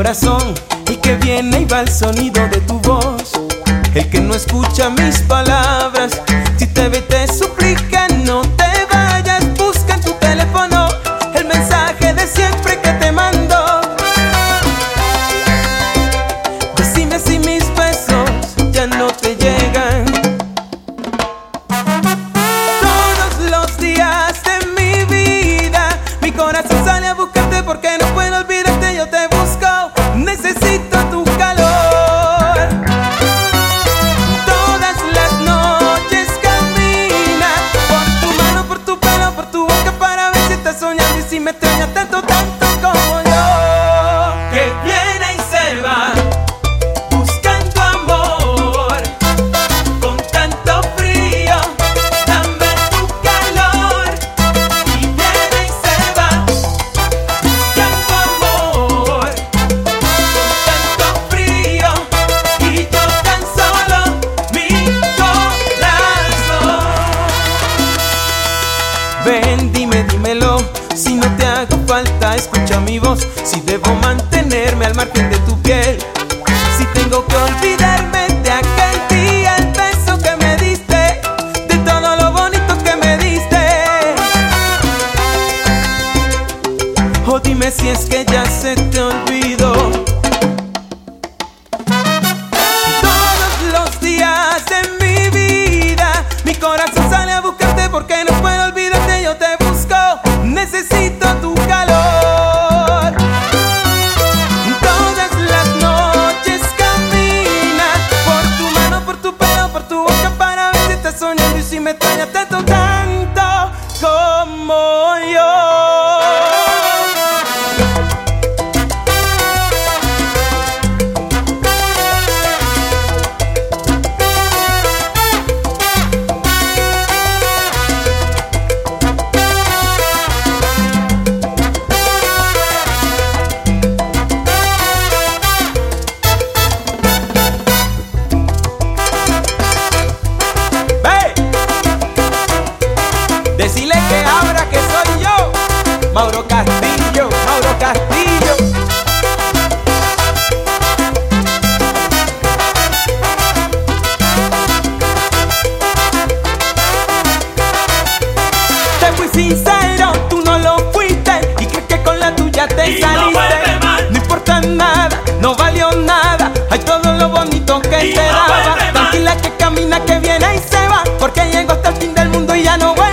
corazón y que viene y va el sonido de tu voz. El que no escucha mis palabras, si te ve te suplica no te vayas. Busca en tu teléfono el mensaje de siempre que te mando. Decime si mis besos ya no te llegan. Todos los días de mi vida mi corazón sale a buscarte porque no puedo olvidarte. Yo te busco, necesito tu calor. Todas las noches camina por tu mano, por tu pelo, por tu boca para ver si estás soñando y si me extrañas tanto, tanto como yo. Que viene y se va buscando amor con tanto frío. Dame tu calor. Y viene y se va buscando amor con tanto frío. Y yo tan solo mi corazón. Ven, dímelo, si no te hago falta, escucha mi voz. Si debo mantenerme al margen de tu piel, si tengo que olvidarme de aquel día, el beso que me diste, de todo lo bonito que me diste. O dime si es que ya se te olvidó. Todos los días de mi vida mi corazón sale a buscarte porque no puedo olvidarte. Yo te busco, necesito tu calor. Todas las noches camina por tu mano, por tu pelo, por tu boca para ver si estás soñando y si me extrañas tanto, tanto como yo. Decirle que abra que soy yo, Mauro Castillo, Mauro Castillo. Te fui sincero, tú no lo fuiste y crees que con la tuya te Y saliste. no vuelve más. No importa nada, no valió nada. Hay todo lo bonito que Y te no daba. vuelve más. Tranquila que camina, que viene y se va, porque llegó hasta el fin del mundo y ya no va.